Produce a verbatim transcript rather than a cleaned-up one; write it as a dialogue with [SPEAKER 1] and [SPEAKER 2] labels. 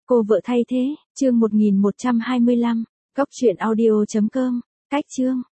[SPEAKER 1] Cô vợ thay thế, chương một nghìn một trăm hai mươi lăm, cóc truyện audio chấm com, cách chương.